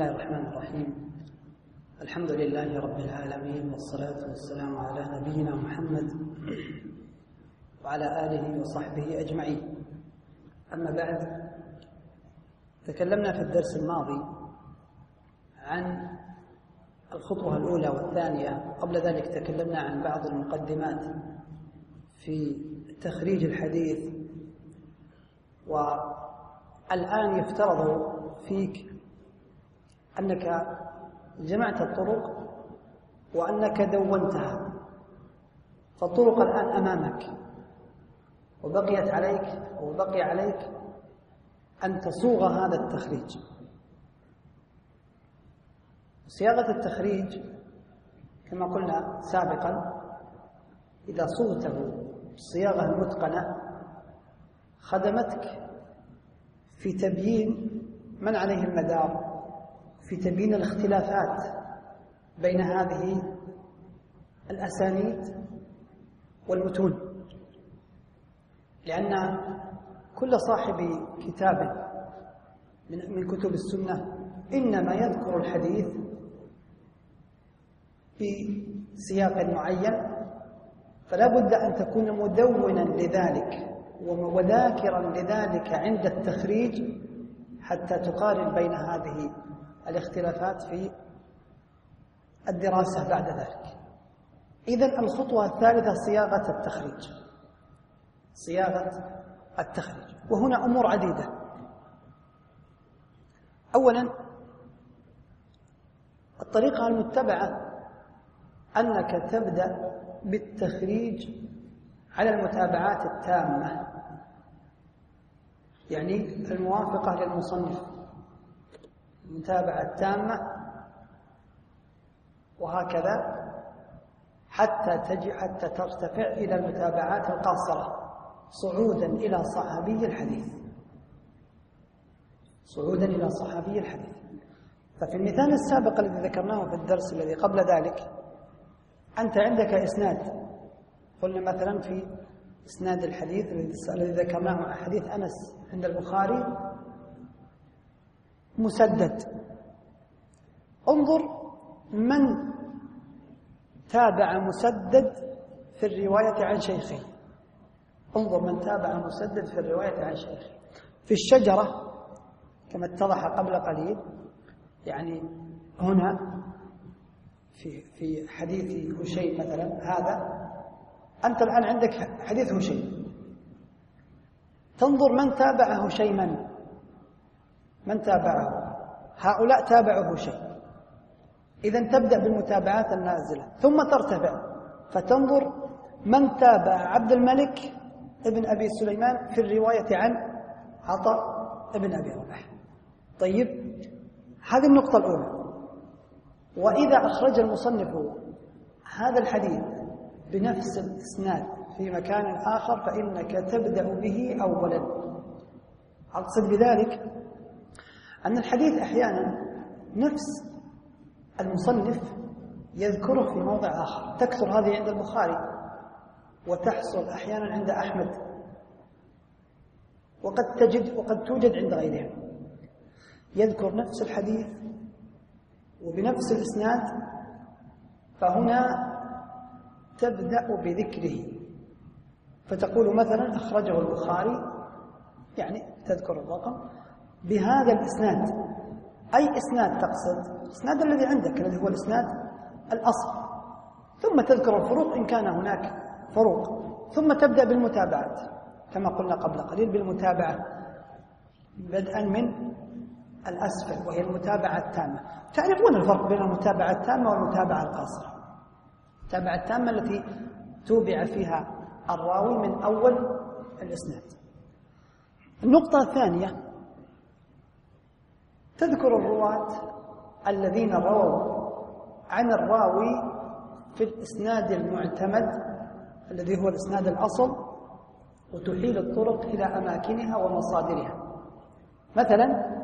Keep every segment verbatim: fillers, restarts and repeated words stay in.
الله الرحمن الرحيم. الحمد لله رب العالمين، والصلاة والسلام على نبينا محمد وعلى آله وصحبه أجمعين. أما بعد، تكلمنا في الدرس الماضي عن الخطوة الأولى والثانية. قبل ذلك تكلمنا عن بعض المقدمات في تخريج الحديث، والآن يفترض فيك أنك جمعت الطرق وأنك دونتها، فالطرق الآن أمامك، وبقيت عليك وبقي عليك أن تصوغ هذا التخريج. صياغة التخريج كما قلنا سابقا، إذا صوغته بالصياغة المتقنة خدمتك في تبيين من عليه المدار، في تبيين الاختلافات بين هذه الأسانيد والمتون، لأن كل صاحب كتاب من كتب السنة إنما يذكر الحديث بسياق معين، فلا بد أن تكون مدونا لذلك وذاكرا لذلك عند التخريج حتى تقارن بين هذه الاختلافات في الدراسة بعد ذلك. إذن الخطوة الثالثة صياغة التخريج. صياغة التخريج، وهنا أمور عديدة. أولا، الطريقة المتبعة أنك تبدأ بالتخريج على المتابعات التامة، يعني الموافقة للمصنف، المتابعة التامة، وهكذا حتى تجي حتى ترتفع إلى المتابعات القاصرة صعودا إلى صحابي الحديث، صعودا إلى صحابي الحديث. ففي المثال السابق الذي ذكرناه في الدرس الذي قبل ذلك، أنت عندك إسناد، قلنا مثلا في إسناد الحديث الذي ذكرناه عن حديث أنس عند البخاري مسدد. انظر من تابع مسدد في الرواية عن شيخه، انظر من تابع مسدد في الرواية عن شيخه. في الشجرة كما اتضح قبل قليل، يعني هنا في في حديث هشيم مثلا، هذا أنت الآن عندك حديث هشيم، تنظر من تابع هشيما، من تابعه، هؤلاء تابعوا هشيم. إذن تبدأ بالمتابعات النازلة ثم ترتفع فتنظر من تابع عبد الملك ابن أبي سليمان في الرواية عن عطاء ابن أبي رباح. طيب، هذه النقطة الأولى. وإذا أخرج المصنف هذا الحديث بنفس الإسناد في مكان آخر فإنك تبدأ به أولا. أقصد بذلك أن الحديث أحيانا نفس المصنف يذكره في موضع آخر، تكثر هذه عند البخاري وتحصل أحيانا عند أحمد، وقد تجد وقد توجد عند غيرهم، يذكر نفس الحديث وبنفس الإسناد، فهنا تبدأ بذكره، فتقول مثلا أخرجه البخاري، يعني تذكر الرقم بهذا الإسناد. أي إسناد تقصد؟ الإسناد الذي عندك الذي هو الإسناد الأصل، ثم تذكر الفروق إن كان هناك فروق، ثم تبدأ بالمتابعات كما قلنا قبل قليل، بالمتابعة بدءا من الأسفل وهي المتابعة التامة. تعرفون الفرق بين المتابعة التامة والمتابعة القاصرة. المتابعة التامة التي توبع فيها الراوي من أول الإسناد. النقطة الثانية، تذكر الرواة الذين رووا عن الراوي في الإسناد المعتمد الذي هو الإسناد الأصل، وتحيل الطرق إلى أماكنها ومصادرها. مثلا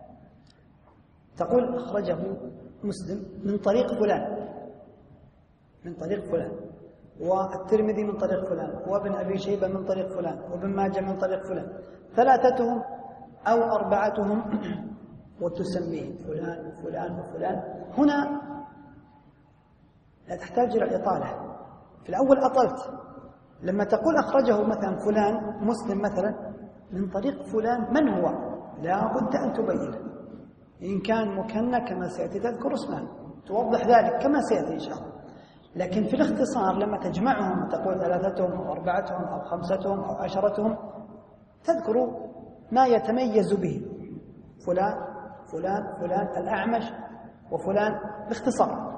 تقول أخرجه مسلم من طريق فلان، من طريق فلان، والترمذي من طريق فلان، وابن أبي شيبة من طريق فلان، وابن ماجه من طريق فلان، ثلاثتهم أو أربعتهم وتسميه فلان وفلان وفلان، هنا لا تحتاج إلى الإطالة. في الأول أطلت، لما تقول أخرجه مثلا فلان مسلم مثلا من طريق فلان، من هو؟ لا بد أن تبينه، إن كان مكنى كما سيأتي تذكر اسمه، توضح ذلك كما سيأتي إن شاء الله. لكن في الاختصار لما تجمعهم تقول ثلاثتهم أو أربعتهم أو خمستهم أو عشرتهم، تذكر ما يتميز به فلان فلان فلان الأعمش وفلان باختصار،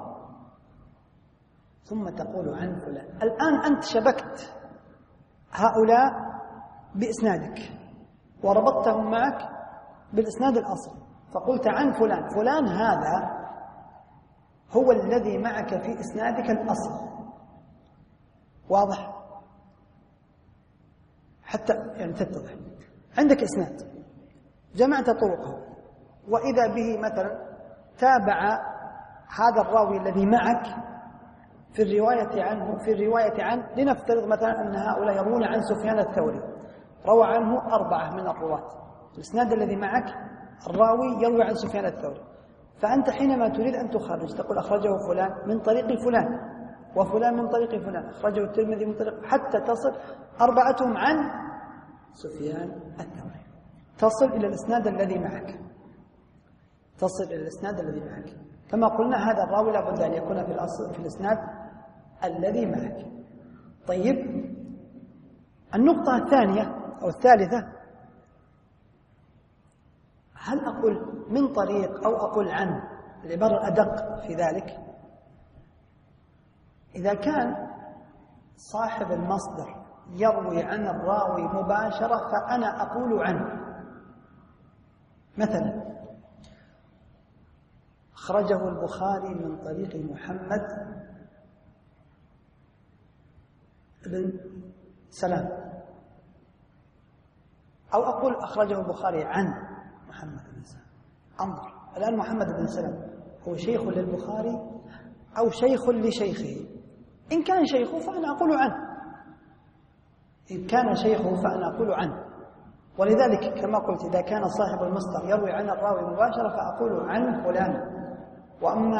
ثم تقول عن فلان. الآن أنت شبكت هؤلاء بإسنادك وربطتهم معك بالإسناد الأصلي، فقلت عن فلان. فلان هذا هو الذي معك في إسنادك الأصل، واضح؟ حتى يعني تتضح عندك إسناد جمعت طرقه، وإذا به مثلا تابع هذا الراوي الذي معك في الرواية عنه في الرواية عنه لنفترض مثلا أن هؤلاء يروون عن سفيان الثوري، روى عنه أربعة من الرواة، الإسناد الذي معك الراوي يروي عن سفيان الثوري، فأنت حينما تريد أن تخرج تقول أخرجه فلان من طريق فلان وفلان من طريق فلان، أخرجه الترمذي من طريق، حتى تصل أربعتهم عن سفيان الثوري، تصل إلى الإسناد الذي معك، تصل إلى الإسناد الذي معك. كما قلنا هذا الراوي لابد أن يكون في الأصل في الإسناد الذي معك. طيب، النقطة الثانية أو الثالثة، هل أقول من طريق أو أقول عن؟ العبارة الأدق في ذلك إذا كان صاحب المصدر يروي عن الراوي مباشرة فأنا أقول عنه. مثلا أخرجه البخاري من طريق محمد بن سلام، أو أقول أخرجه البخاري عن محمد بن سلام. انظر الآن، محمد بن سلام هو شيخ للبخاري أو شيخ لشيخه؟ إن كان شيخه فأنا أقول عنه، إن كان شيخه فأنا أقول عنه. ولذلك كما قلت إذا كان صاحب المصدر يروي عن الراوي مباشرة فأقول عن فلان. وأما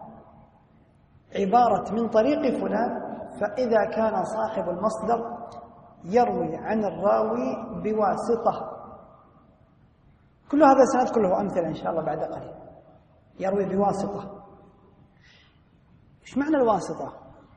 عبارة من طريق فلان فإذا كان صاحب المصدر يروي عن الراوي بواسطة. كل هذا سنذكر له أمثلة إن شاء الله بعد قليل. يروي بواسطة، إيش معنى الواسطة؟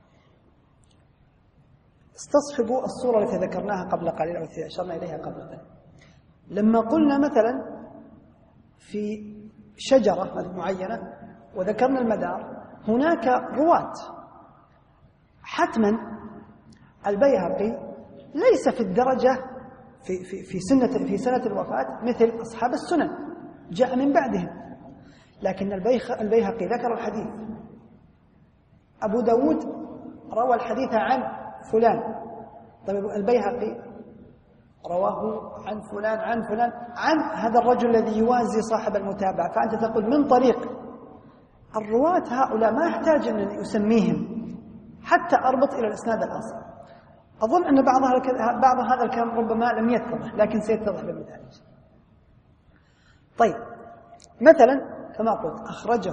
استصحبوا الصورة التي ذكرناها قبل قليل أو التي أشرنا إليها قبل قليل. لما قلنا مثلا في شجرة معينة وذكرنا المدار، هناك رواة، حتما البيهقي ليس في الدرجة في في في سنة في سنة الوفاة مثل أصحاب السنن، جاء من بعدهم، لكن البيهقي ذكر الحديث، أبو داود روى الحديث عن فلان، طيب البيهقي رواه عن فلان عن فلان عن هذا الرجل الذي يوازي صاحب المتابعة، فأنت تقول من طريق. الرواة هؤلاء ما يحتاج أن يسميهم حتى أربط إلى الإسناد الأصل. أظن أن بعض بعض هذا الكلام ربما لم يتضح، لكن سيتضح بالمثال. طيب، مثلا كما قلت أخرجه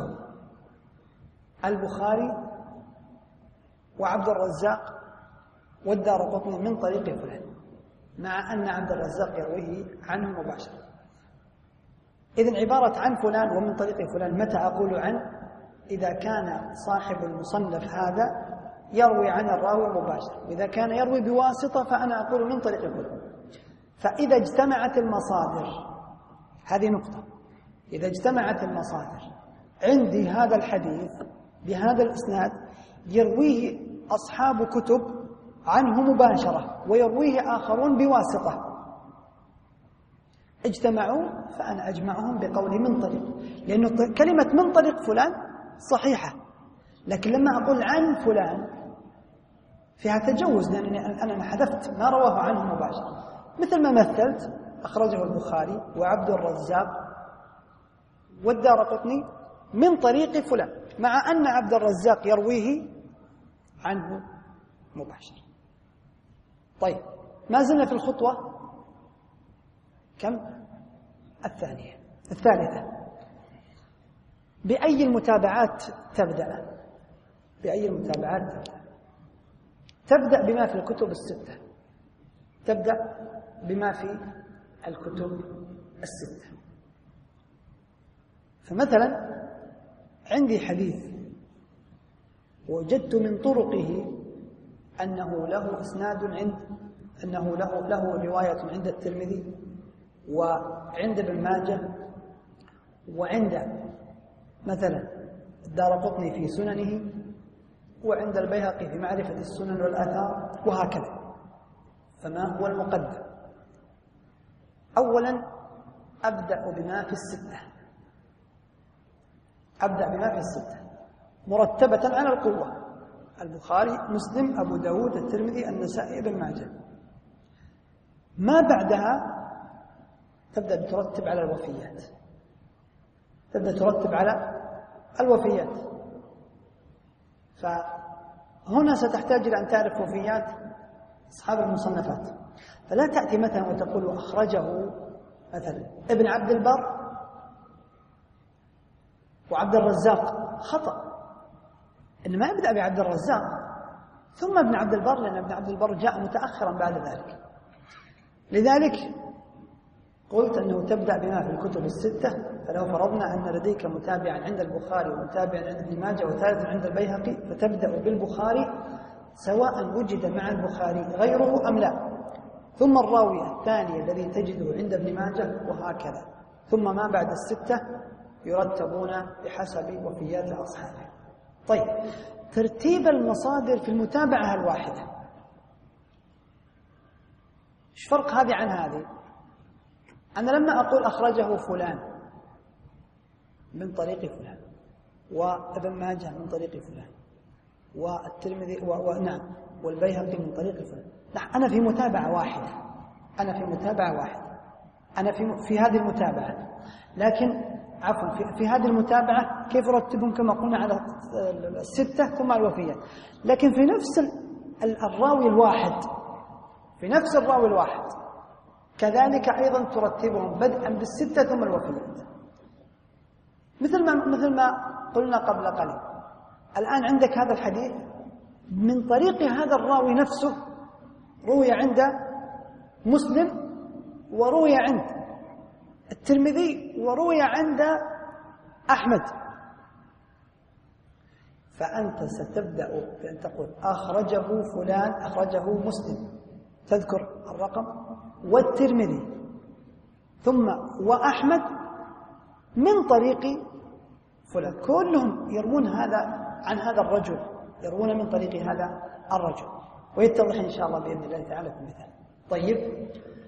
البخاري وعبد الرزاق والدارقطني من طريق فلان، مع أن عبد الرزاق يرويه عنه مباشرة. إذن عبارة عن فلان ومن طريق فلان متى أقول عن؟ إذا كان صاحب المصنف هذا يروي عن الراوي مباشرة، وإذا كان يروي بواسطة فأنا أقول من طريق فلان. فإذا اجتمعت المصادر، هذه نقطة، إذا اجتمعت المصادر عندي هذا الحديث بهذا الإسناد يرويه أصحاب كتب عنه مباشرة ويرويه آخرون بواسطة، اجتمعوا فأنا أجمعهم بقولي من طريق، لأنه كلمة من طريق فلان صحيحة، لكن لما أقول عن فلان فيها تجوز، لأنني أنا حذفت ما رواه عنه مباشرة. مثل ما مثلت أخرجه البخاري وعبد الرزاق والدارقطني من طريق فلان، مع أن عبد الرزاق يرويه عنه مباشرة. طيب، ما زلنا في الخطوة كم؟ الثانية الثالثة. بأي المتابعات تبدأ؟ بأي المتابعات تبدأ؟ تبدأ بما في الكتب الستة، تبدأ بما في الكتب الستة. فمثلا عندي حديث وجدت من طرقه أنه له إسناد عند أنه له له رواية عند الترمذي وعند ابن ماجه وعند مثلا الدارقطني في سننه وعند البيهقي في معرفة السنن والآثار وهكذا. فما هو المقدم؟ أولا أبدأ بما في الستة، أبدأ بما في الستة مرتبة على القوة: البخاري، مسلم، أبو داود، الترمذي، النسائي، ابن ماجه. ما بعدها تبدأ ترتب على الوفيات، تبدأ ترتب على الوفيات. فهنا ستحتاج إلى أن تعرف وفيات أصحاب المصنفات. فلا تأتي مثلا وتقول أخرجه مثلا ابن عبد البر وعبد الرزاق، خطأ. إنما ابدأ بعبد الرزاق ثم ابن عبد البر، لأن ابن عبد البر جاء متأخرا بعد ذلك. لذلك قلت أنه تبدأ بما في الكتب الستة. فلو فرضنا أن لديك متابعا عند البخاري ومتابعا عند ابن ماجه وثالثا عند البيهقي، فتبدأ بالبخاري سواء وجد مع البخاري غيره أم لا، ثم الراوي الثاني الذي تجده عند ابن ماجه وهكذا، ثم ما بعد الستة يرتبون بحسب وفيات أصحابه. طيب، ترتيب المصادر في المتابعة الواحدة، ايش فرق هذه عن هذه؟ أنا لما أقول أخرجه فلان من طريق فلان وابن ماجه من طريق فلان والترمذي ونعم والبيهقي من طريق فلان، نعم أنا في متابعة واحدة، أنا في متابعة واحدة، أنا في في هذه المتابعة. لكن عفوا في, في هذه المتابعة كيف أرتبهم؟ كما قلنا على الستة ثم الوفيات. لكن في نفس الراوي الواحد، في نفس الراوي الواحد كذلك أيضا ترتبهم بدءا بالستة ثم الوفيات. مثل ما مثل ما قلنا قبل قليل، الآن عندك هذا الحديث من طريق هذا الراوي نفسه، روي عند مسلم وروي عند الترمذي وروي عند أحمد. فأنت ستبدأ بأن تقول أخرجه فلان، أخرجه مسلم، تذكر الرقم، والترمذي، ثم وأحمد من طريق فلان، كلهم يروون هذا عن هذا الرجل، يروون من طريق هذا الرجل، ويتضح إن شاء الله بإذن الله تعالى في المثال. طيب،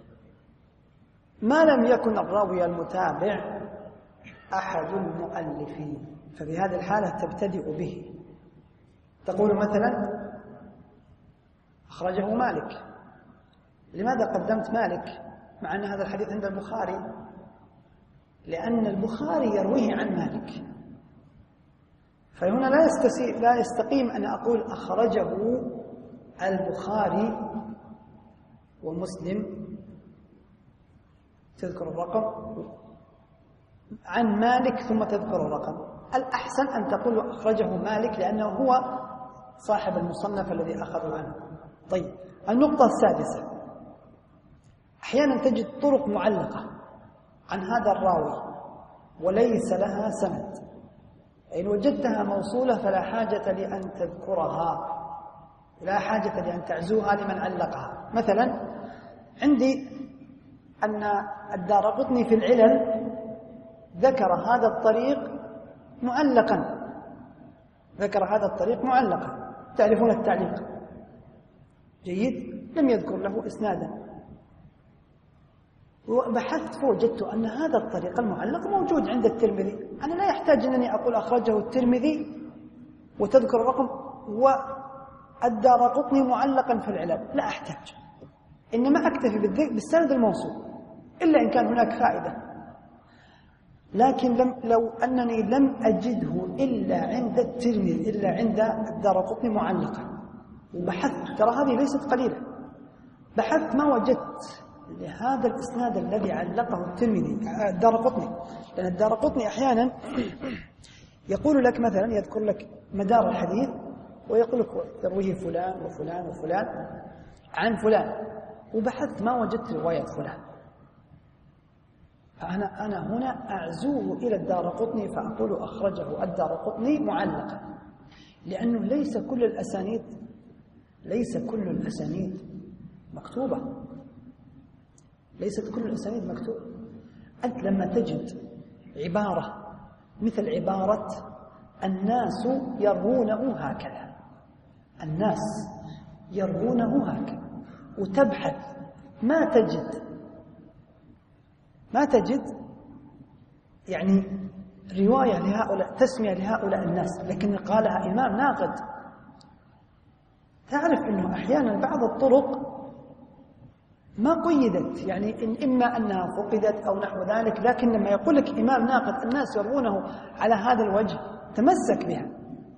ما لم يكن الراوي المتابع أحد المؤلفين، ففي هذه الحالة تبتدئ به. تقول مثلا أخرجه مالك. لماذا قدمت مالك مع أن هذا الحديث عند البخاري؟ لأن البخاري يرويه عن مالك. فهنا لا يستسيء لا يستقيم أن أقول أخرجه البخاري ومسلم، تذكر الرقم، عن مالك ثم تذكر الرقم. الأحسن أن تقول أخرجه مالك لأنه هو صاحب المصنف الذي أخذ عنه. طيب، النقطة السادسة، أحيانا تجد طرق معلقة عن هذا الراوي وليس لها سند، إن وجدتها موصولة فلا حاجة لأن تذكرها، لا حاجة لأن تعزوها لمن علقها. مثلا عندي أن الدارقطني في العلل ذكر هذا الطريق معلقا، ذكر هذا الطريق معلقا، تعرفون التعليق جيد، لم يذكر له إسنادا. وبحثت فوجدت أن هذا الطريق المعلق موجود عند الترمذي. أنا لا يحتاج أنني أقول أخرجه الترمذي وتذكر الرقم والدارقطني معلقا في العلل، لا أحتاج، إنما أكتفي بالسند الموصول إلا إن كان هناك فائدة. لكن لم لو أنني لم أجده إلا عند الترمذي إلا عند الدارقطني معلقا، وبحثت، ترى هذه ليست قليلة، بحثت ما وجدت لهذا الإسناد الذي علقه الترمذي الدارقطني، لأن الدارقطني أحيانا يقول لك مثلا، يذكر لك مدار الحديث ويقول لك يرويه فلان وفلان وفلان عن فلان، وبحثت ما وجدت رواية فلان، فأنا أنا هنا أعزوه إلى الدارقطني فأقول أخرجه الدارقطني معلقا، لأنه ليس كل الأسانيد ليس كل الأسانيد مكتوبة، ليست كل الأسانيد مكتوبة. أنت لما تجد عبارة مثل عبارة الناس يروونه هكذا، الناس يروونه هكذا، وتبحث ما تجد ما تجد يعني رواية لهؤلاء، تسمية لهؤلاء الناس، لكن قالها إمام ناقد. تعرف أنه أحيانا بعض الطرق ما قيدت، يعني إن إما أنها فقدت أو نحو ذلك، لكن لما يقول لك إمام ناقد الناس يروونه على هذا الوجه تمسك بها.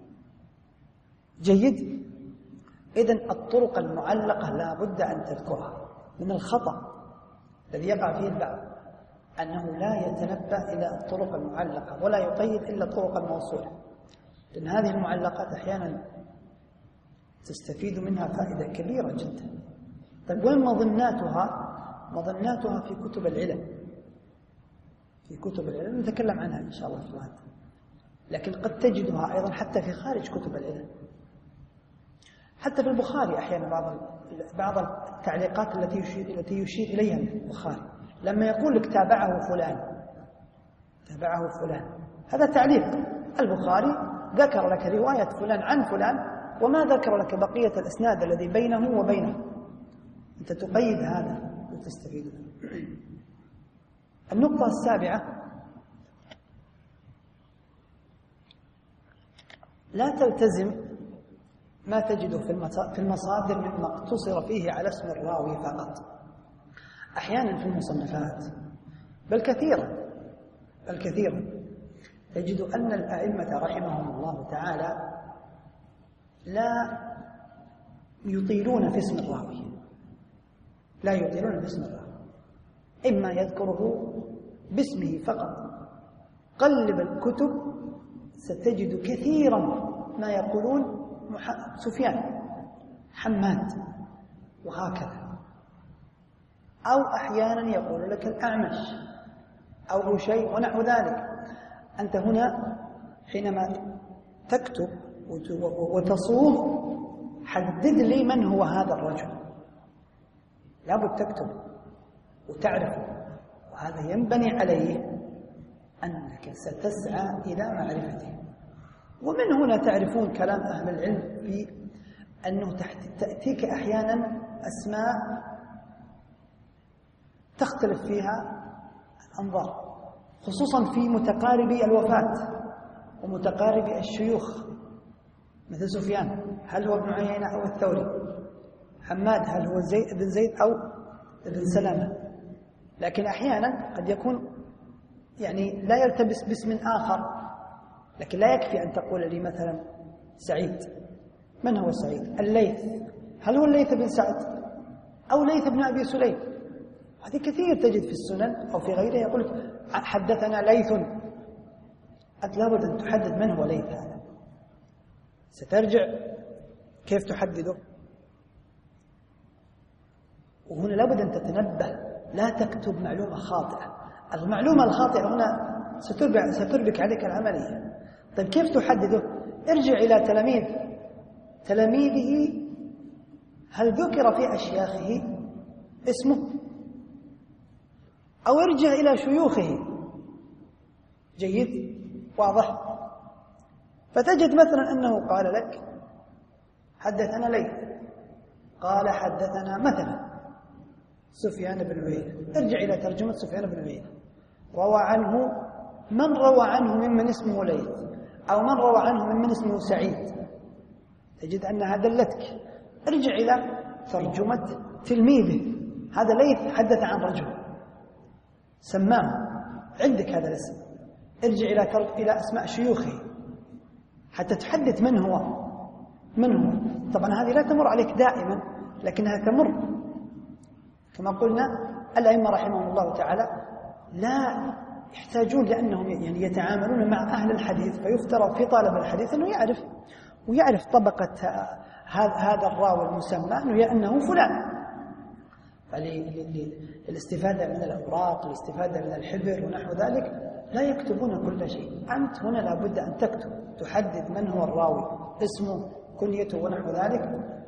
جيد. إذن الطرق المعلقة لا بد أن تذكرها. من الخطأ الذي يقع فيه البعض أنه لا يتنبه إلى الطرق المعلقة ولا يقيد إلا الطرق الموصولة، لأن هذه المعلقات أحيانا تستفيد منها فائدة كبيرة جدا. طيب وين مظناتها؟ مظناتها في كتب العلم، في كتب العلم نتكلم عنها إن شاء الله في الوقت، لكن قد تجدها أيضا حتى في خارج كتب العلم. حتى في البخاري أحيانا بعض بعض التعليقات التي يشير التي يشير إليها البخاري لما يقول لك تابعه فلان تابعه فلان، هذا تعليق. البخاري ذكر لك رواية فلان عن فلان وما ذكر لك بقية الإسناد الذي بينه وبينه، أنت تقيد هذا وتستفيد منه. النقطة السابعة: لا تلتزم ما تجده في المصادر مما اقتصر فيه على اسم الراوي فقط. أحيانا في المصنفات بل كثيرا بل كثيرا تجد أن الأئمة رحمهم الله تعالى لا يطيلون في اسم الراوي، لا يطيلون في اسم الراوي، إما يذكره باسمه فقط. قلب الكتب ستجد كثيرا ما يقولون سفيان، حماد، وهكذا، أو أحيانا يقول لك الأعمش أو شيء ونحو ذلك. أنت هنا حينما تكتب وتصوغ حدد لي من هو هذا الرجل، لابد تكتب وتعرفه، وهذا ينبني عليه أنك ستسعى إلى معرفته. ومن هنا تعرفون كلام أهل العلم في أنه تأتيك أحيانا أسماء تختلف فيها الأنظار، خصوصا في متقاربي الوفاة ومتقاربي الشيوخ، مثل سفيان هل هو ابن عيينة أو الثوري، حماد هل هو زيد بن زيد أو ابن سلامة. لكن أحيانا قد يكون يعني لا يلتبس باسم آخر، لكن لا يكفي أن تقول لي مثلا سعيد. من هو سعيد؟ الليث، هل هو الليث بن سعد أو ليث بن أبي سليم؟ هذه كثير تجد في السنن أو في غيره يقول حدثنا ليث. أنت لابد أن تحدد من هو ليث هذا، سترجع كيف تحدده. وهنا لابد أن تتنبه، لا تكتب معلومة خاطئة. المعلومة الخاطئة هنا ستربك, ستربك عليك العملية. طيب كيف تحدده؟ ارجع إلى تلاميذ تلاميذه، هل ذكر في أشياخه اسمه؟ أو ارجع إلى شيوخه. جيد؟ واضح؟ فتجد مثلا أنه قال لك حدثنا ليث، قال حدثنا مثلا سفيان بن عيينة، ارجع إلى ترجمة سفيان بن عيينة، روى عنه من روى عنه ممن اسمه ليث، أو من روى عنه ممن اسمه سعيد، تجد أنها دلتك. ارجع إلى ترجمة تلميذه، هذا ليث حدث عن رجل سماه، عندك هذا الاسم. ارجع إلى إلى أسماء شيوخه حتى تحدث من هو من هو. طبعا هذه لا تمر عليك دائما، لكنها تمر كما قلنا. الأئمة رحمهم الله تعالى لا يحتاجون لأنهم يعني يتعاملون مع أهل الحديث، فيفترض في طالب الحديث أنه يعرف ويعرف طبقة هذا الراوي المسمى أنه أنه فلان. فالاستفادة من الأوراق، الاستفادة من الحبر ونحو ذلك لا يكتبون كل شيء. أنت هنا لابد أن تكتب، تحدد من هو الراوي، اسمه، كنيته ونحو ذلك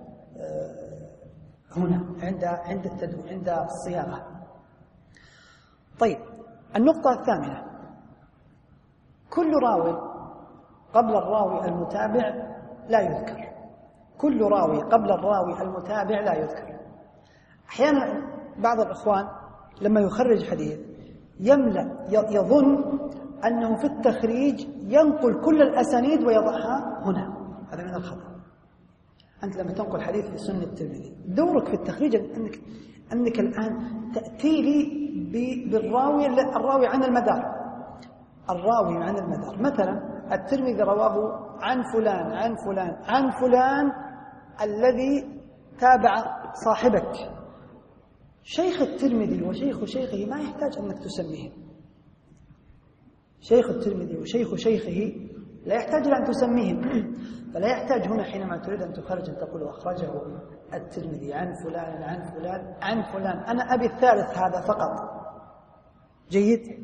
هنا عند عند التدوين، عند الصياغة. طيب، النقطة الثامنة: كل راوي قبل الراوي المتابع لا يذكر. كل راوي قبل الراوي المتابع لا يذكر. أحيانا بعض الإخوان لما يخرج حديث يملأ يظن أنه في التخريج ينقل كل الأسانيد ويضعها هنا. هذا من الخطأ. أنت لما تنقل حديث في سنة الترمذي، دورك في التخريج أنك أنك الآن تأتي لي بالراوي الراوي عن المدار. الراوي عن المدار، مثلا الترمذي رواه عن فلان عن فلان عن فلان الذي تابع صاحبك. شيخ الترمذي وشيخ شيخه ما يحتاج أنك تسميه. شيخ الترمذي وشيخ شيخه لا يحتاج أن تسميهم. فلا يحتاج هنا حينما تريد أن تخرج أن تقول أخرجه الترمذي عن فلان عن فلان عن فلان. أنا أبي الثالث هذا فقط. جيد.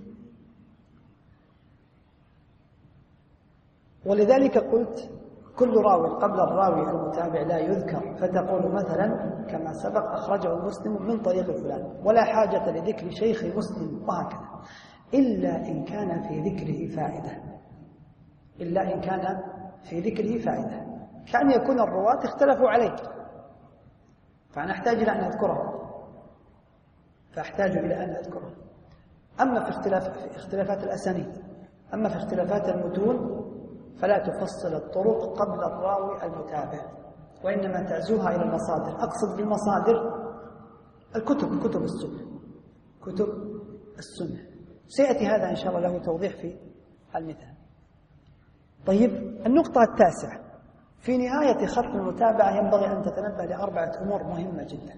ولذلك قلت كل راوي قبل الراوي المتابع لا يذكر، فتقول مثلا كما سبق أخرجه مسلم من طريق فلان، ولا حاجة لذكر شيخ مسلم، وهكذا، إلا إن كان في ذكره فائدة. إلا إن كان في ذكره فائدة، كأن يكون الرواة اختلفوا عليه فأنا أحتاج إلى أن أذكره، فأحتاج إلى أن أذكره. أما في اختلاف في اختلافات الأسانيد، أما في اختلافات المتون فلا تفصل الطرق قبل الراوي المتابع، وإنما تعزوها إلى المصادر. أقصد بالمصادر الكتب، كتب السنة، كتب السنة. سيأتي هذا إن شاء الله له توضيح في المثال. طيب، النقطة التاسعة: في نهاية خط المتابعة ينبغي أن تتنبه لأربعة أمور مهمة جدا.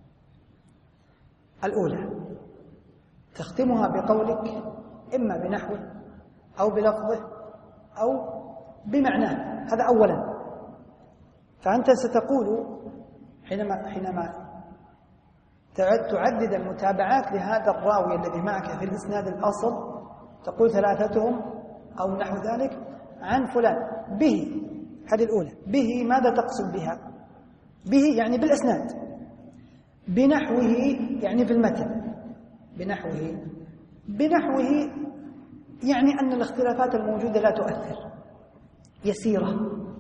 الأولى: تختمها بقولك إما بنحوه أو بلفظه أو بمعناه. هذا أولا. فأنت ستقول حينما حينما تعدد المتابعات لهذا الراوي الذي معك في الإسناد الأصل، تقول ثلاثتهم أو نحو ذلك عن فلان به. هذه الأولى. به ماذا تقصد بها؟ به يعني بالإسناد. بنحوه يعني في المتن. بنحوه بنحوه يعني أن الاختلافات الموجودة لا تؤثر، يسيرة،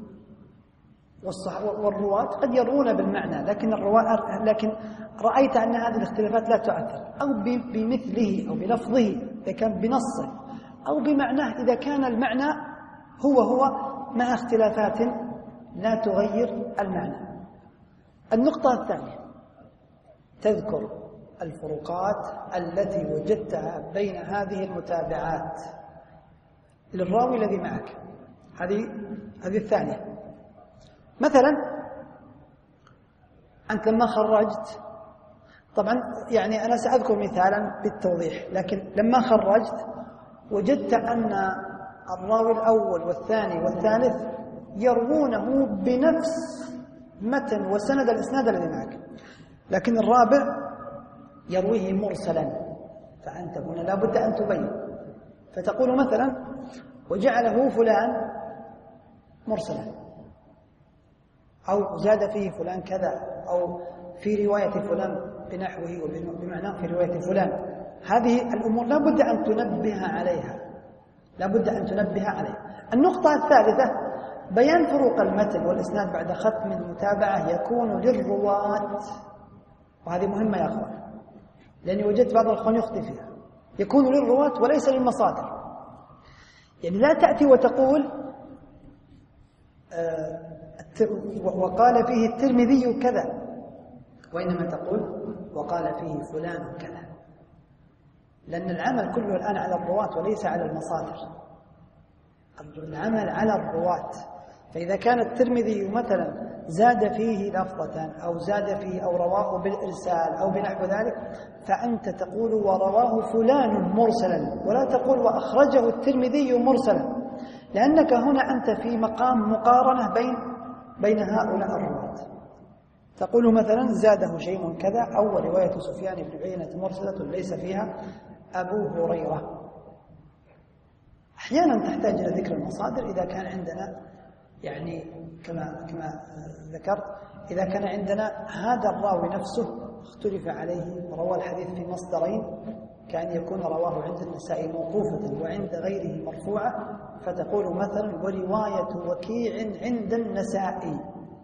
والرواة قد يروون بالمعنى، لكن الرواة لكن رأيت أن هذه الاختلافات لا تؤثر، أو بمثله أو بلفظه إذا كان بنصه، أو بمعناه إذا كان المعنى هو هو مع اختلافات لا تغير المعنى. النقطة الثانية: تذكر الفروقات التي وجدتها بين هذه المتابعات للراوي الذي معك. هذه هذه الثانية. مثلا أنت لما خرجت، طبعا يعني أنا سأذكر مثالا بالتوضيح، لكن لما خرجت وجدت أن الراوي الأول والثاني والثالث يروونه بنفس متن وسند الإسناد الذي معك، لكن الرابع يرويه مرسلا، فأنت هنا لا بد أن تبين، فتقول مثلا وجعله فلان مرسلا، أو زاد فيه فلان كذا، أو في رواية فلان بنحوه وبمعناه في رواية فلان. هذه الأمور لا بد أن تنبه عليها، لا بد أن تنبه عليها. النقطة الثالثة: بيان فروق المتن والإسناد بعد ختم المتابعة يكون للرواة، وهذه مهمة يا أخوان، لأني وجدت بعض الأخوان يخطئ فيها. يكون للرواة وليس للمصادر. يعني لا تأتي وتقول آه وقال فيه الترمذي كذا، وإنما تقول وقال فيه فلان كذا، لأن العمل كله الآن على الرواة وليس على المصادر. العمل على الرواة، فإذا كان الترمذي مثلا زاد فيه لفظة أو زاد فيه أو رواه بالإرسال أو بنحو ذلك، فأنت تقول ورواه فلان مرسلا، ولا تقول وأخرجه الترمذي مرسلا، لأنك هنا أنت في مقام مقارنة بين بين هؤلاء الرواة. تقول مثلا زاده شيء كذا، أو رواية سفيان بن عيينة مرسلة ليس فيها أبو هريرة. أحيانا تحتاج إلى ذكر المصادر إذا كان عندنا يعني كما كما ذكرت، إذا كان عندنا هذا الراوي نفسه اختلف عليه روى الحديث في مصدرين، كأن يكون رواه عند النسائي موقوفة وعند غيره مرفوعة، فتقول مثلا ورواية وكيع عند النسائي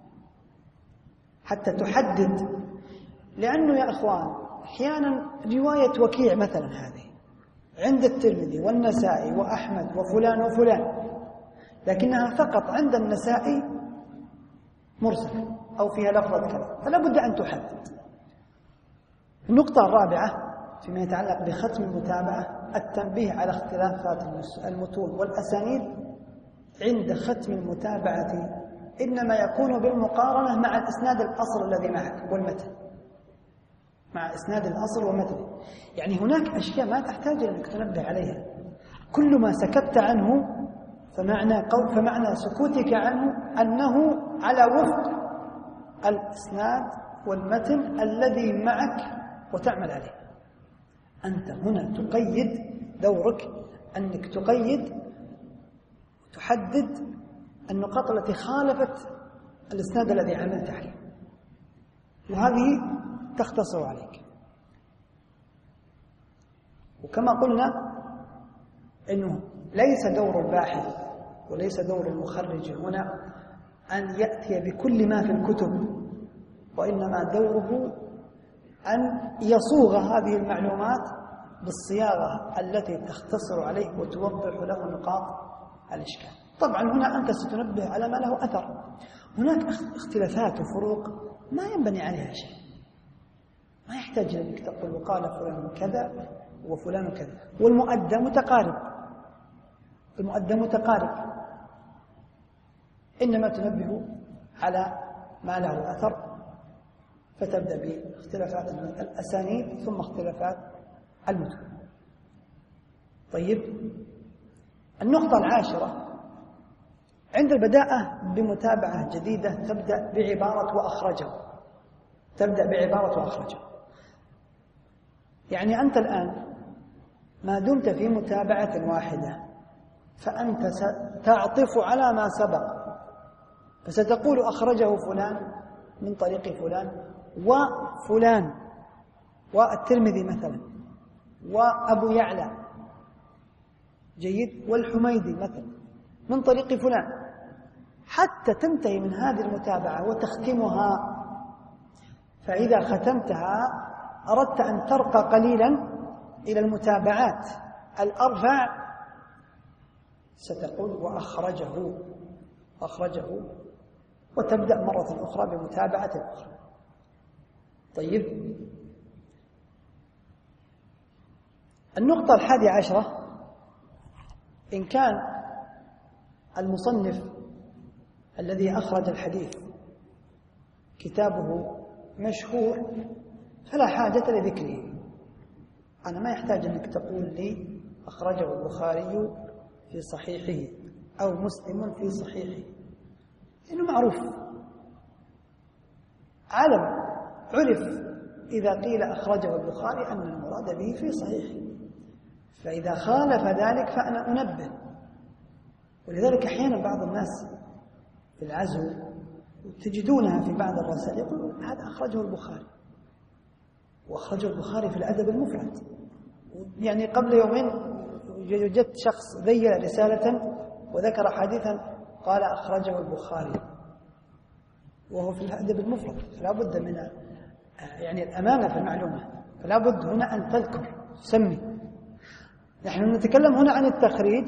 حتى تحدد. لأنه يا أخوان أحيانا رواية وكيع مثلا هذه عند الترمذي والنسائي وأحمد وفلان وفلان، لكنها فقط عند النسائي مرسل أو فيها لفظة كذا، فلا بد أن تحدد. النقطة الرابعة فيما يتعلق بختم المتابعة التنبيه على اختلافات المتون والأسانيد عند ختم المتابعة، إنما يكون بالمقارنة مع الإسناد الأصل الذي معك والمتن، مع إسناد الأصل والمتن. يعني هناك أشياء ما تحتاج أنك تنبه عليها، كل ما سكت عنه فمعنى قول فمعنى سكوتك عنه أنه على وفق الإسناد والمتن الذي معك وتعمل عليه. أنت هنا تقيد، دورك أنك تقيد تحدد النقاط التي خالفت الإسناد الذي عملت عليه، وهذه تختصر عليك. وكما قلنا أنه ليس دور الباحث وليس دور المخرج هنا أن يأتي بكل ما في الكتب، وإنما دوره أن يصوغ هذه المعلومات بالصياغة التي تختصر عليه وتوضح له نقاط الإشكال. طبعا هنا أنت ستنبه على ما له أثر. هناك اختلافات وفروق ما ينبني عليها شيء، ما يحتاج أنك تقول وقال فلان كذا وفلان كذا، والمؤدى متقارب، المؤدى متقارب، إنما تنبه على ما له أثر، فتبدأ باختلافات الأسانيد ثم اختلافات المتون. طيب، النقطة العاشرة عند البداءة بمتابعة جديدة تبدأ بعبارة وأخرجه، تبدأ بعبارة وأخرجه. يعني أنت الآن ما دمت في متابعة واحدة فأنت ستعطف على ما سبق، فستقول أخرجه فلان من طريق فلان وفلان والترمذي مثلا وأبو يعلى، جيد، والحميدي مثلا من طريق فلان، حتى تنتهي من هذه المتابعة وتختمها. فإذا ختمتها أردت أن ترقى قليلا إلى المتابعات الأرفع، ستقول وأخرجه أخرجه وتبدأ مرة أخرى بمتابعة أخرى. طيب، النقطة الحادية عشرة، إن كان المصنف الذي أخرج الحديث كتابه مشهور فلا حاجة لذكره. أنا ما يحتاج أنك تقول لي أخرجه البخاري في صحيحه أو مسلم في صحيحه، لأنه معروف، علم، عرف إذا قيل أخرجه البخاري أن المراد به في صحيحه. فإذا خالف ذلك فأنا أنبه. ولذلك أحيانا بعض الناس في العزو تجدونها في بعض الرسائل يقول هذا أخرجه البخاري، وأخرجه البخاري في الأدب المفرد. يعني قبل يومين وجدت شخص ذيل رسالة وذكر حديثا قال أخرجه البخاري وهو في الأدب المفرد، فلا بد من يعني الأمانة في المعلومة، فلا بد هنا أن تذكر تسمي. نحن نتكلم هنا عن التخريج،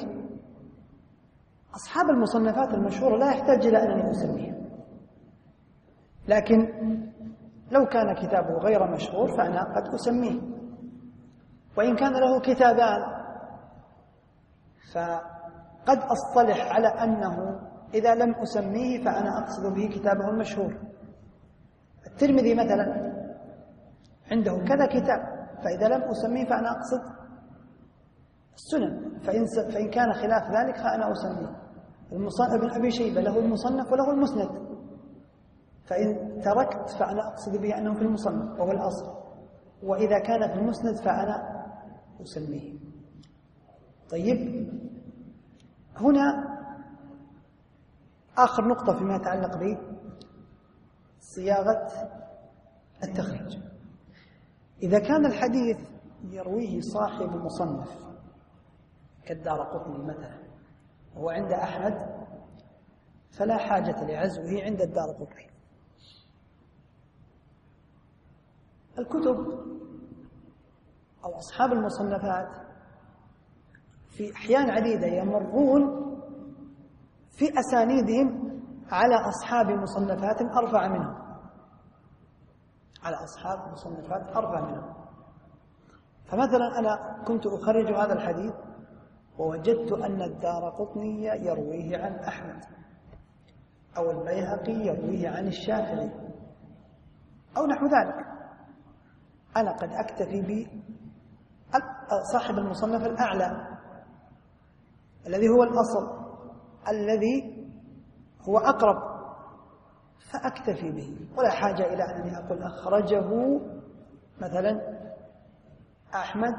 أصحاب المصنفات المشهورة لا يحتاج إلى أنني أسميه، لكن لو كان كتابه غير مشهور فأنا قد أسميه، وإن كان له كتابان فقد أصطلح على أنه إذا لم أسميه فأنا أقصد به كتابه المشهور. الترمذي مثلا عنده كذا كتاب، فإذا لم أسميه فأنا أقصد السنن، فإن, فإن كان خلاف ذلك فأنا أسميه. ابن أبي شيبة له المصنف وله المسند، فإن تركت فأنا أقصد به أنه في المصنف وهو الأصل، وإذا كان في المسند فأنا أسميه. طيب، هنا آخر نقطة فيما يتعلق به صياغة التخريج. إذا كان الحديث يرويه صاحب مصنف كالدارقطني مثلا وهو عند أحمد، فلا حاجة لعزوه عند الدارقطني. الكتب أو أصحاب المصنفات في أحيان عديدة يمرون في أسانيدهم على أصحاب مصنفات أرفع منهم على أصحاب مصنفات أرفع منهم. فمثلا أنا كنت أخرج هذا الحديث ووجدت أن الدارقطني يرويه عن أحمد، أو البيهقي يرويه عن الشافعي، أو نحو ذلك. أنا قد أكتفي بصاحب المصنف الأعلى الذي هو الأصل، الذي هو أقرب، فأكتفي به، ولا حاجة إلى أنني أقول أخرجه مثلا أحمد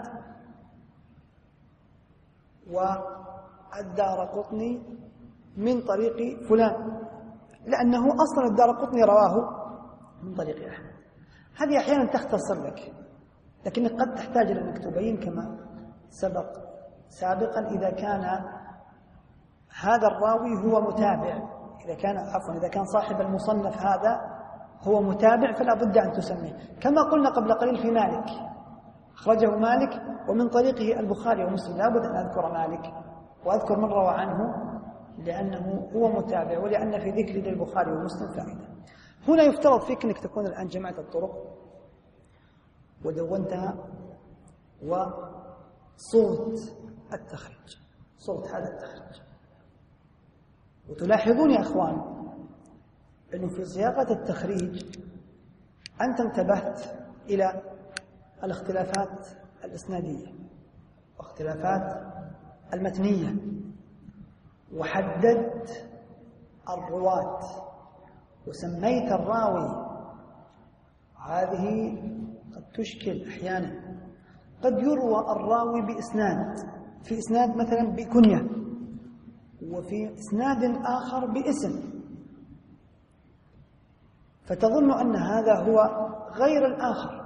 والدارقطني من طريق فلان، لأنه أصلا الدارقطني رواه من طريق أحمد. هذه أحيانا تختصر لك، لكنك قد تحتاج لأنك تبين كما سبق سابقا إذا كان هذا الراوي هو متابع، إذا كان عفوا إذا كان صاحب المصنف هذا هو متابع فلا بد أن تسميه، كما قلنا قبل قليل في مالك، أخرجه مالك ومن طريقه البخاري ومسلم، لا بد أن أذكر مالك وأذكر من روى عنه لأنه هو متابع، ولأن في ذكر للبخاري ومسلم فائدة. هنا يفترض فيك أنك تكون الآن جمعت الطرق ودونتها وصوت التخريج، صوت هذا التخريج. وتلاحظون يا أخوان أنه في صياغة التخريج أنت انتبهت إلى الاختلافات الإسنادية واختلافات المتنية، وحددت الرواة وسميت الراوي. هذه قد تشكل أحيانا، قد يروى الراوي بإسناد، في إسناد مثلا بكنية، وفي إسناد آخر باسم، فتظن أن هذا هو غير الآخر،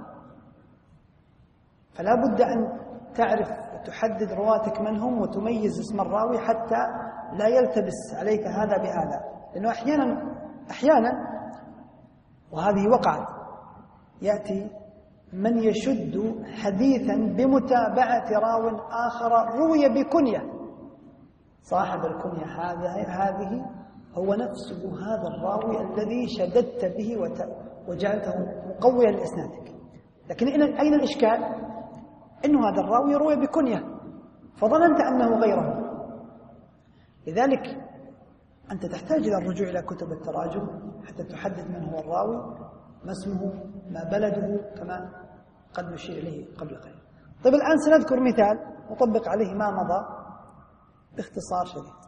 فلا بد أن تعرف وتحدد رواتك من هم وتميز اسم الراوي حتى لا يلتبس عليك هذا بهذا. لأنه أحيانا أحيانا وهذه وقعت، يأتي من يشد حديثا بمتابعة راو آخر روي بكنية، صاحب الكنية هذه هذه هو نفسه هذا الراوي الذي شددت به وجعلته مقويا لإسنادك، لكن أين الإشكال؟ إنه هذا الراوي روي بكنية فظننت أنه غيره. لذلك أنت تحتاج إلى الرجوع إلى كتب التراجم حتى تحدد من هو الراوي، ما اسمه، ما بلده، كما قد نشير إليه قبل قليل. طيب الآن سنذكر مثال نطبق عليه ما مضى باختصار شديد.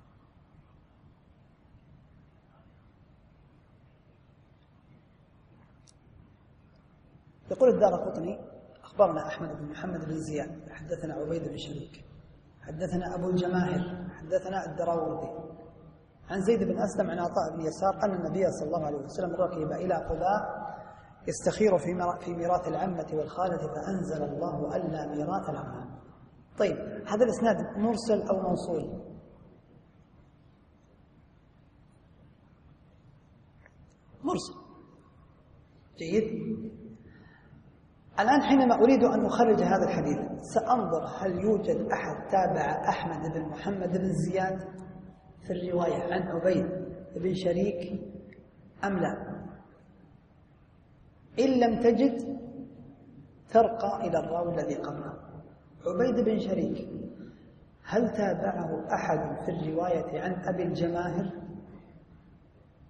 يقول الدارقطني: أخبرنا أحمد بن محمد بن زياد حدثنا عبيد بن شريك حدثنا أبو الجماهر حدثنا الدراوردي عن زيد بن أسلم عن عطاء بن يسار أن النبي صلى الله عليه وسلم ركب إلى قباء يستخير في ميراث العمة والخالة فأنزل الله ألا ميراث لهما. طيب هذا الإسناد مرسل أو موصول؟ مرسل. جيد. الآن حينما أريد أن أخرج هذا الحديث سأنظر هل يوجد أحد تابع أحمد بن محمد بن زياد في الرواية عن عبيد بن شريك أم لا. إن لم تجد ترقى إلى الراوي الذي قبله. عبيد بن شريك هل تابعه أحد في الرواية عن أبي الجماهر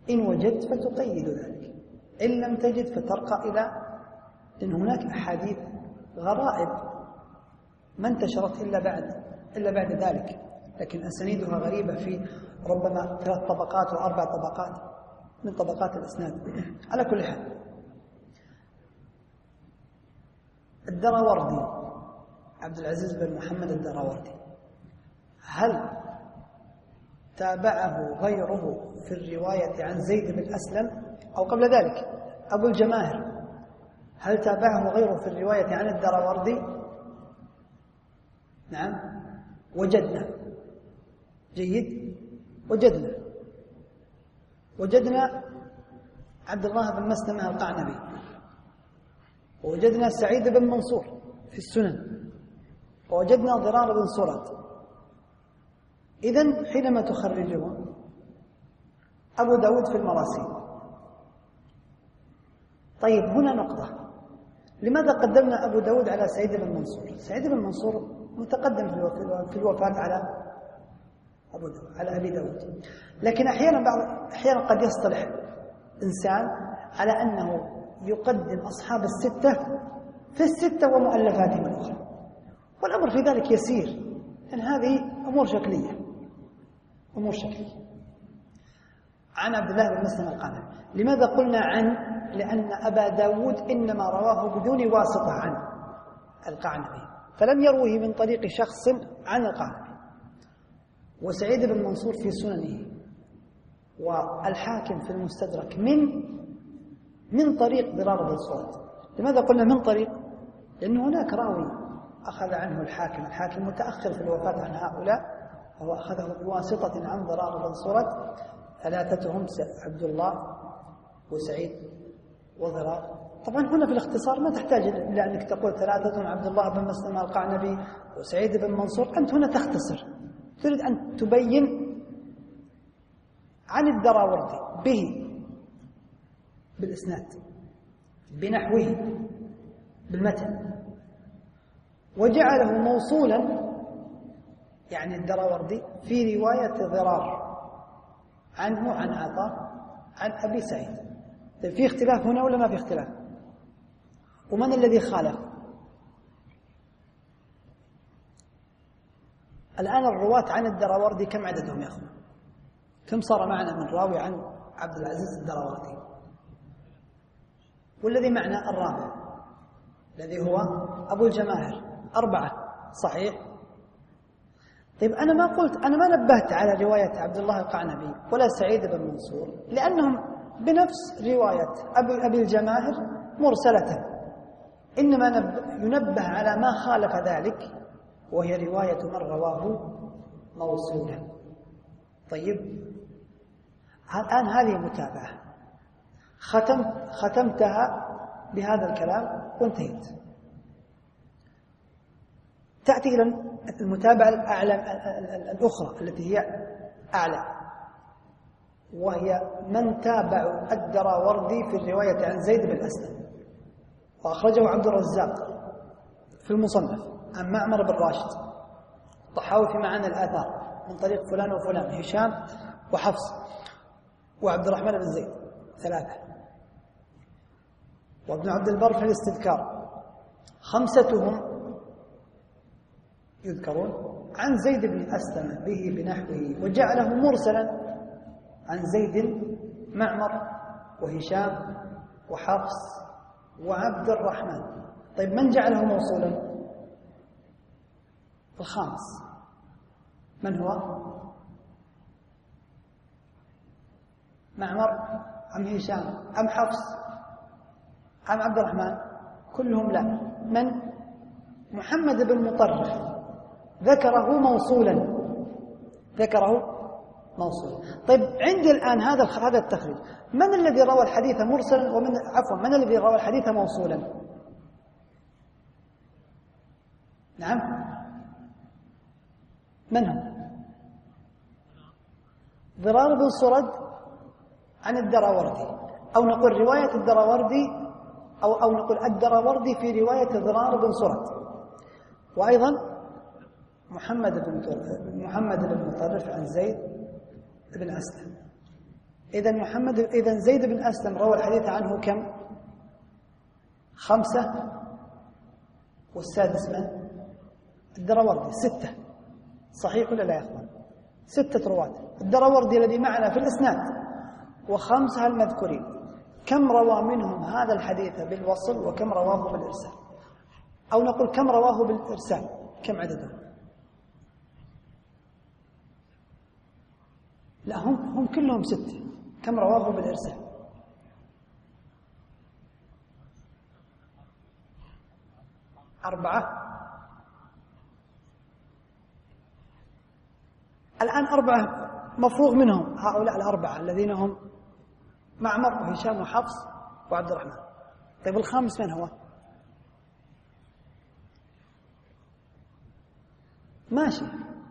إن وجدت فتقيد ذلك، إن لم تجد فترقى إلى، لأن هناك أحاديث غرائب ما انتشرت إلا بعد إلا بعد ذلك، لكن أسانيدها غريبة في ربما ثلاث طبقات وأربع طبقات من طبقات الإسناد. على كل حال، الدراوردي عبد العزيز بن محمد الدراوردي هل تابعه غيره في الرواية عن زيد بن أسلم؟ أو قبل ذلك أبو الجماهر هل تابعه غيره في الرواية عن الدراوردي؟ نعم، وجدنا. جيد، وجدنا وجدنا عبد الله بن مسلمة القعنبي، ووجدنا سعيد بن منصور في السنن، ووجدنا ضرار بن سرد. إذن حينما تخرجه أبو داود في المراسيل. طيب، هنا نقطة، لماذا قدمنا أبو داود على سعيد بن منصور؟ سعيد بن منصور متقدم في الوفاة على أبو داود، على أبي داود، لكن أحيانا بعض أحيانا قد يصطلح إنسان على أنه يقدم أصحاب الستة في الستة ومؤلفاتهم الأخرى، والأمر في ذلك يسير، لأن هذه أمور شكلية أمور شكلية. عن عبد الله بن مسلم القعنبي. لماذا قلنا عن؟ لأن أبا داود إنما رواه بدون واسطة عن القعنبي، فلم يروه من طريق شخص عن القعنبي. وسعيد بن منصور في سننه والحاكم في المستدرك من من طريق ضرار بن سرد. لماذا قلنا من طريق؟ لأن هناك راوي أخذ عنه الحاكم الحاكم متأخر في الوفاة عن هؤلاء، وهو أخذه بواسطة عن ضرار بن سرد. ثلاثتهم عبد الله وسعيد وضرار. طبعا هنا في الاختصار ما تحتاج إلى أنك تقول ثلاثتهم عبد الله بن مسلم القعنبي وسعيد بن منصور، أنت هنا تختصر، تريد أن تبين عن الدراوردي به بالإسناد بنحوه بالمتن، وجعله موصولا، يعني الدراوردي في رواية ضرار عنه عن عطاء عن أبي سعيد. في اختلاف هنا ولا ما في اختلاف؟ ومن الذي خالف؟ الآن الرواة عن الدراوردي كم عددهم يا أخوان؟ كم صار معنا من راوي عن عبد العزيز الدراوردي؟ والذي معنا الرابع الذي هو أبو الجماهر، أربعة، صحيح؟ طيب، أنا ما قلت، أنا ما نبهت على رواية عبد الله القعنبي ولا سعيد بن منصور، لأنهم بنفس رواية أبي, أبي الجماهر مرسلة، إنما ينبه على ما خالف ذلك، وهي رواية من رواه موصولا. طيب، الآن هذه متابعة، ختمت ختمتها بهذا الكلام وانتهيت. تأتي إلى المتابعة الأعلى الأخرى التي هي أعلى، وهي من تابع الدراوردي في الرواية عن زيد بن أسلم، وأخرجه عبد الرزاق في المصنف عن معمر بن راشد، طحاوي في معاني الآثار من طريق فلان وفلان، هشام وحفص وعبد الرحمن بن زيد، ثلاثة، وابن عبد البر في الاستذكار. خمستهم يذكرون عن زيد بن أسلم به بنحوه، وجعله مرسلا عن زيد معمر وهشام وحفص وعبد الرحمن. طيب، من جعله موصولا؟ الخامس من هو؟ معمر أم هشام أم حفص أم عبد الرحمن؟ كلهم لا. من؟ محمد بن مطرف ذكره موصولا ذكره موصولا. طيب، عندي الآن هذا هذا التخريج، من الذي روى الحديث مرسلا ومن عفوا من الذي روى الحديث موصولا؟ نعم، من هم؟ ضرار بن سرد عن الدراوردي، أو نقول رواية الدراوردي أو أو نقول الدراوردي في رواية ضرار بن سرد، وأيضا محمد بن محمد بن مطرف عن زيد بن أسلم. إذا محمد إذا زيد بن أسلم روى الحديث عنه كم؟ خمسة، والسادس من؟ الدراوردي، ستة. صحيح ولا لا يا أخوان؟ ستة رواة. الدراوردي الذي معنا في الإسناد وخمسة المذكورين، كم روى منهم هذا الحديث بالوصل وكم رواه بالإرسال؟ أو نقول كم رواه بالإرسال؟ كم عددهم؟ لا، هم هم كلهم ستة. كم رواه بالإرسال؟ أربعة. الآن أربعة مفروغ منهم، هؤلاء الأربعة الذين هم معمر وهشام وحفص وعبد الرحمن. طيب الخامس من هو؟ ماشي،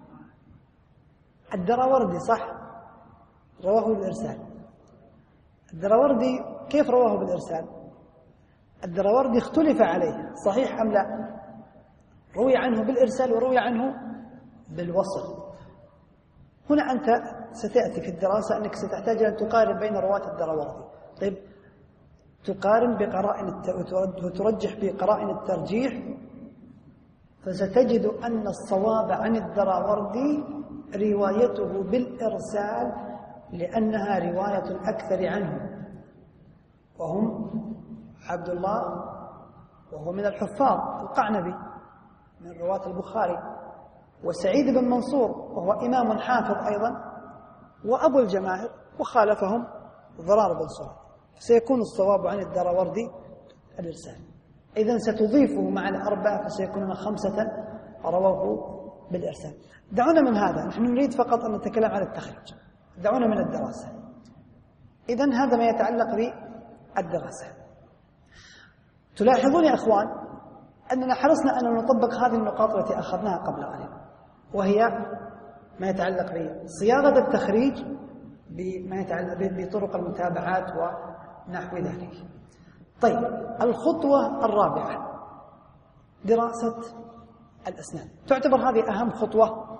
الدراوردي صح، رواه بالإرسال. الدراوردي كيف رواه بالإرسال؟ الدراوردي اختلف عليه، صحيح أم لا؟ روي عنه بالإرسال وروي عنه بالوصل. هنا أنت ستأتي في الدراسة أنك ستحتاج أن تقارن بين رواة الدراوردي. طيب تقارن بقرائن وترجح بقرائن الترجيح، فستجد أن الصواب عن الدراوردي روايته بالإرسال، لأنها رواية الأكثر عنه، وهم عبد الله وهو من الحفاظ، القعنبي من رواة البخاري، وسعيد بن منصور وهو إمام حافظ أيضا، وأبو الجماهر، وخالفهم ضرار بن صهر. سيكون الصواب عن الدراوردي الإرسال. إذن ستضيفه مع الأربعة فسيكون خمسة رواه بالإرسال. دعونا من هذا، نحن نريد فقط أن نتكلم عن التخريج، دعونا من الدراسة. إذن هذا ما يتعلق بالدراسة. تلاحظون يا أخوان أننا حرصنا أن نطبق هذه النقاط التي أخذناها قبل قليل، وهي ما يتعلق بصياغة التخريج، بما يتعلق بطرق المتابعات ونحو ذلك. طيب الخطوة الرابعة دراسة الأسناد. تعتبر هذه أهم خطوة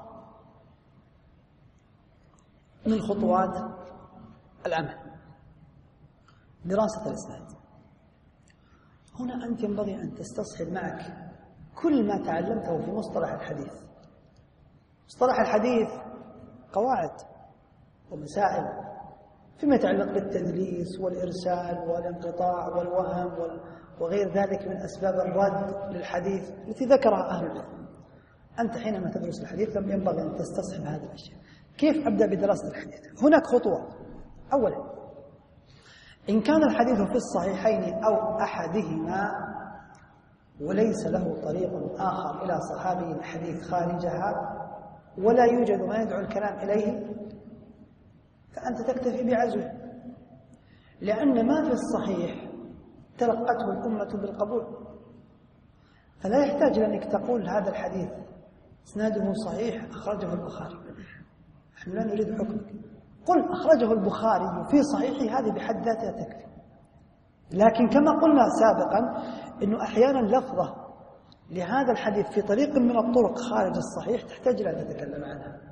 من خطوات العمل، دراسة الأسناد. هنا أنت ينبغي أن تستصحب معك كل ما تعلمته في مصطلح الحديث. مصطلح الحديث قواعد ومسائل فيما يتعلق بالتدليس والإرسال والانقطاع والوهم وغير ذلك من أسباب الرد للحديث التي ذكرها أهل العلم. أنت حينما تدرس الحديث ينبغي أن تستصحب هذه الأشياء. كيف أبدأ بدراسة الحديث؟ هناك خطوات. أولا، إن كان الحديث في الصحيحين أو أحدهما وليس له طريق آخر إلى صحابي الحديث خارجها ولا يوجد ما يدعو الكلام إليه، فأنت تكتفي بعزوه، لأن ما في الصحيح تلقته الأمة بالقبول، فلا يحتاج لأنك تقول هذا الحديث اسناده صحيح أخرجه البخاري. نحن لا نريد حكمك، قل أخرجه البخاري في صحيحه، هذه بحد ذاتها تكفي. لكن كما قلنا سابقا أنه أحيانا لفظة لهذا الحديث في طريق من الطرق خارج الصحيح تحتاج أن تتكلم عنها،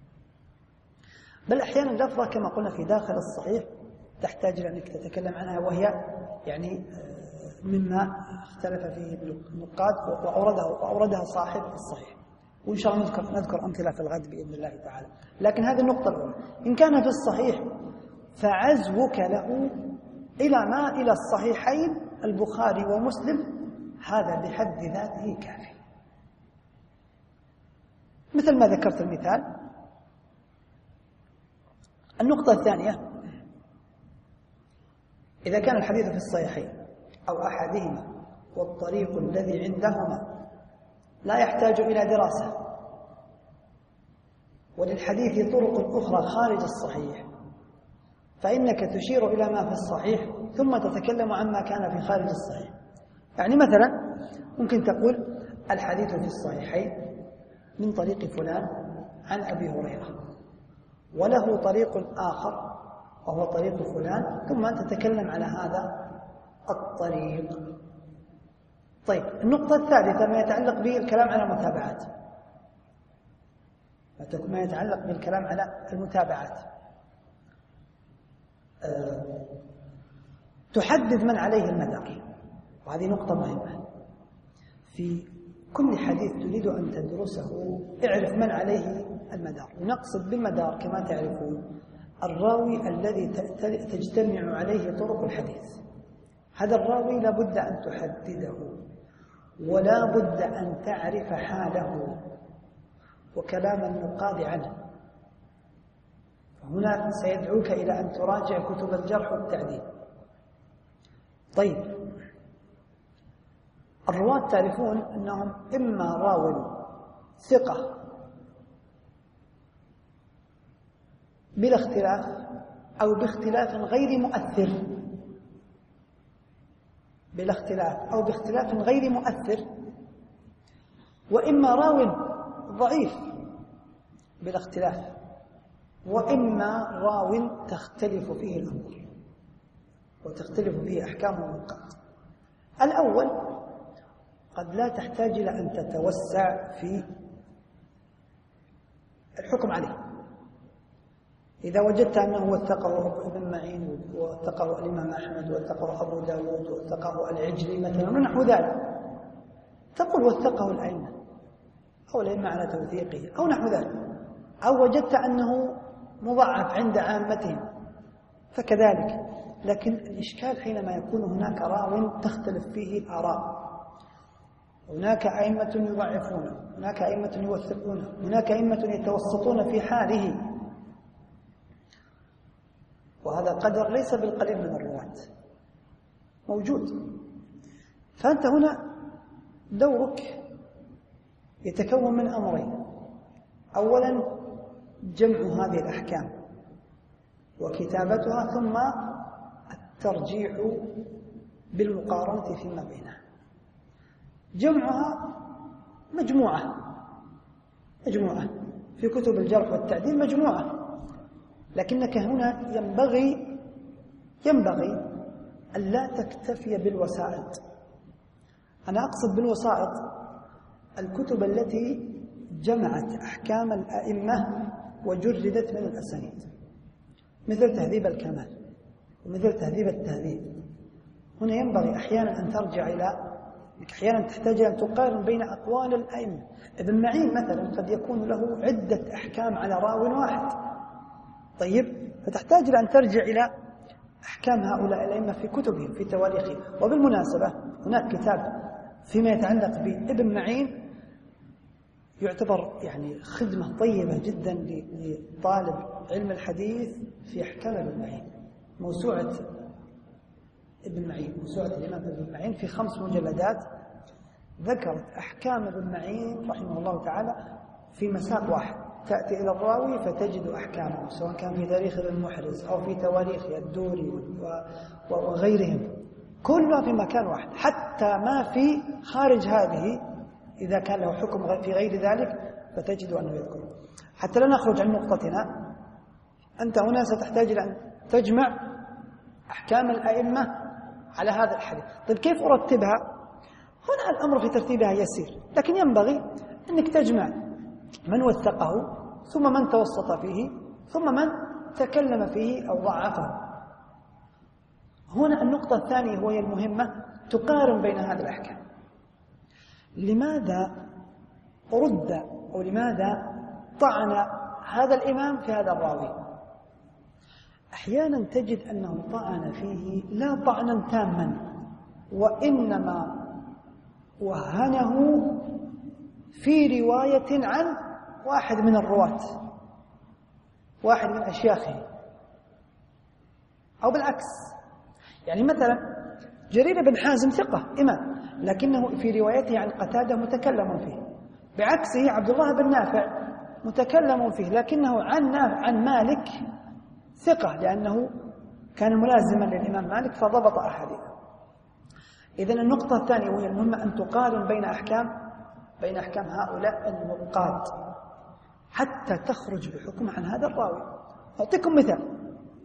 بل أحيانا لفظة كما قلنا في داخل الصحيح تحتاج أنك تتكلم عنها، وهي يعني مما اختلف فيه النقاد وأوردها, وأوردها صاحب الصحيح، وإن شاء الله نذكر, نذكر أمثلة في الغد بإذن الله تعالى. لكن هذه النقطة الأولى، إن كان في الصحيح فعزوك له إلى ما إلى الصحيحين البخاري ومسلم، هذا بحد ذاته كافي. مثل ما ذكرت المثال. النقطة الثانية، إذا كان الحديث في الصحيحين أو أحدهما والطريق الذي عندهما لا يحتاج إلى دراسة، وللحديث طرق أخرى خارج الصحيح، فإنك تشير إلى ما في الصحيح ثم تتكلم عما كان في خارج الصحيح. يعني مثلا ممكن تقول الحديث في الصحيحين من طريق فلان عن أبي هريرة، وله طريق آخر وهو طريق فلان، ثم أنت تتكلم على هذا الطريق. طيب النقطة الثالثة ما يتعلق بالكلام على المتابعات، ما يتعلق بالكلام على المتابعات. تحدد من عليه المدار. وهذه نقطة مهمة في كل حديث تريد أن تدرسه، اعرف من عليه المدار. ونقصد بالمدار كما تعرفون الراوي الذي تجتمع عليه طرق الحديث. هذا الراوي لا بد أن تحدده، ولا بد أن تعرف حاله وكلام النقاد عنه. هنا سيدعوك إلى أن تراجع كتب الجرح والتعديل. طيب، الرواة تعرفون أنهم إما راو ثقة بلا اختلاف أو باختلاف غير مؤثر، بلا اختلاف أو باختلاف غير مؤثر، وإما راو ضعيف بلا اختلاف، وإما راو تختلف فيه الأمور وتختلف فيه أحكام النقاد. الأول قد لا تحتاج إلى أن تتوسع في الحكم عليه. إذا وجدت أنه وثقه ابن معين ووثقه الإمام أحمد ووثقه أبو داود ووثقه العجلي مثلا ونحو ذلك، تقول وثقه الأئمة أو الأئمة على توثيقه أو نحو ذلك. أو وجدت أنه مضاعف عند عامتهم فكذلك. لكن الإشكال حينما يكون هناك راو تختلف فيه الآراء، هناك أئمة يضعفونه، هناك أئمة يوثقونه، هناك أئمة يتوسطون في حاله، وهذا قدر ليس بالقليل من الرواة موجود. فأنت هنا دورك يتكون من أمرين: أولا جمع هذه الأحكام وكتابتها، ثم الترجيح بالمقارنة فيما بينها. جمعها مجموعة مجموعة في كتب الجرح والتعديل مجموعة، لكنك هنا ينبغي ينبغي أن لا تكتفي بالوسائط. أنا أقصد بالوسائط الكتب التي جمعت أحكام الأئمة وجردت من الأسانيد، مثل تهذيب الكمال ومثل تهذيب التهذيب. هنا ينبغي أحيانا أن ترجع إلى أحيانا تحتاج أن تقارن بين أقوال الأئمة. ابن معين مثلا قد يكون له عدة أحكام على راو واحد، طيب، فتحتاج إلى أن ترجع إلى أحكام هؤلاء الأئمة في كتبهم في تواريخهم. وبالمناسبة هناك كتاب فيما يتعلق بابن معين يعتبر يعني خدمة طيبة جدا لطالب علم الحديث في أحكام ابن معين، موسوعة ابن معين، موسوعة الإمام ابن معين في خمس مجلدات، ذكرت أحكام ابن معين رحمه الله تعالى في مساق واحد. تأتي إلى الراوي فتجد أحكامه، سواء كان في تاريخ ابن محرز أو في تواريخ الدوري وغيرهم، كلها في مكان واحد، حتى ما في خارج هذه إذا كان له حكم في غير ذلك فتجد أنه يذكر. حتى لا نخرج عن نقطتنا، أنت هنا ستحتاج إلى أن تجمع أحكام الأئمة على هذا الحديث. طيب كيف أرتبها؟ هنا الأمر في ترتيبها يسير، لكن ينبغي أنك تجمع من وثقه، ثم من توسط فيه، ثم من تكلم فيه أو ضعفه. هنا النقطة الثانية وهي المهمة، تقارن بين هذه الأحكام. لماذا رد أو لماذا طعن هذا الإمام في هذا الراوي؟ أحيانا تجد أنه طعن فيه لا طعنا تاما، وإنما وهنه في رواية عن واحد من الرواة، واحد من أشياخه، أو بالعكس. يعني مثلا جرير بن حازم ثقة إمام، لكنه في روايته عن قتادة متكلم فيه. بعكسه عبد الله بن نافع متكلم فيه، لكنه عن عن مالك ثقة، لأنه كان ملازما للإمام مالك فضبط أحاديثه. إذن النقطة الثانية وهي المهمة أن تقارن بين أحكام بين أحكام هؤلاء النقاد حتى تخرج بحكم عن هذا الراوي. أعطيكم مثال: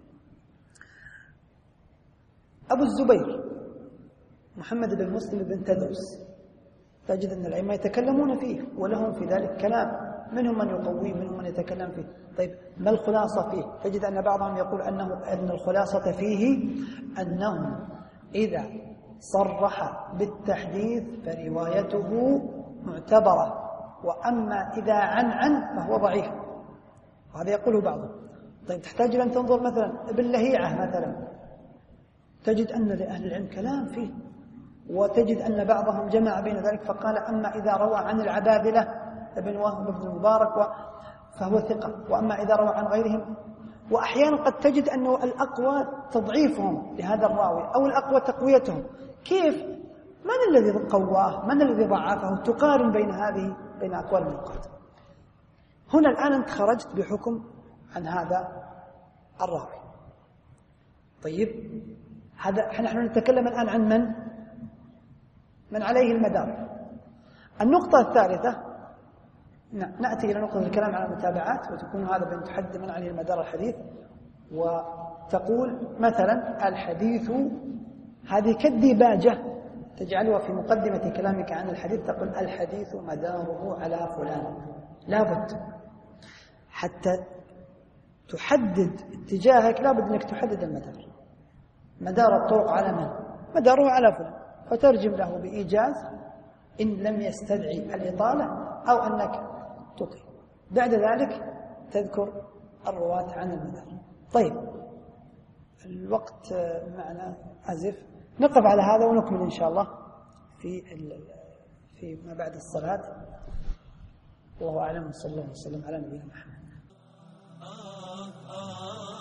أبو الزبير محمد بن مسلم بن تدرس، تجد أن العلماء يتكلمون فيه ولهم في ذلك كلام، منهم من يقويه منهم من يتكلم فيه. طيب ما الخلاصة فيه؟ تجد أن بعضهم يقول أنه أن الخلاصة فيه أنه إذا صرح بالتحديث فروايته معتبرة، وأما إذا عن عن فهو ضعيف، وهذا يقوله بعضهم. طيب تحتاج أن تنظر مثلا ابن لهيعة مثلا، تجد أن لأهل العلم كلام فيه، وتجد أن بعضهم جمع بين ذلك فقال أما إذا روى عن العبادلة ابن وهب بن المبارك فهو ثقة، وأما إذا روى عن غيرهم. وأحيانا قد تجد أنه الأقوى تضعيفهم لهذا الراوي أو الأقوى تقويتهم. كيف؟ من الذي قواه؟ من الذي ضعفه؟ تقارن بين هذه بين أقوال النقاد. هنا الآن أنت خرجت بحكم عن هذا الراوي. طيب هذا نحن نتكلم الآن عن من؟ من عليه المدار. النقطة الثالثة نأتي إلى نقطة الكلام على المتابعات، وتكون هذا بأن تحدد من عليه المدار الحديث، وتقول مثلا الحديث، هذه كالديباجة تجعلها في مقدمة كلامك عن الحديث، تقول الحديث مداره على فلان. لابد حتى تحدد اتجاهك، لابد أنك تحدد المدار. مدار الطرق على من؟ مداره على فلان، فترجم له بإيجاز إن لم يستدعي الإطالة، أو أنك تطيل. بعد ذلك تذكر الرواة عن المدار. طيب الوقت معنا أزف، نقف على هذا ونكمل إن شاء الله في في ما بعد الصلاة. والله أعلم، صلى الله وسلم على نبينا محمد.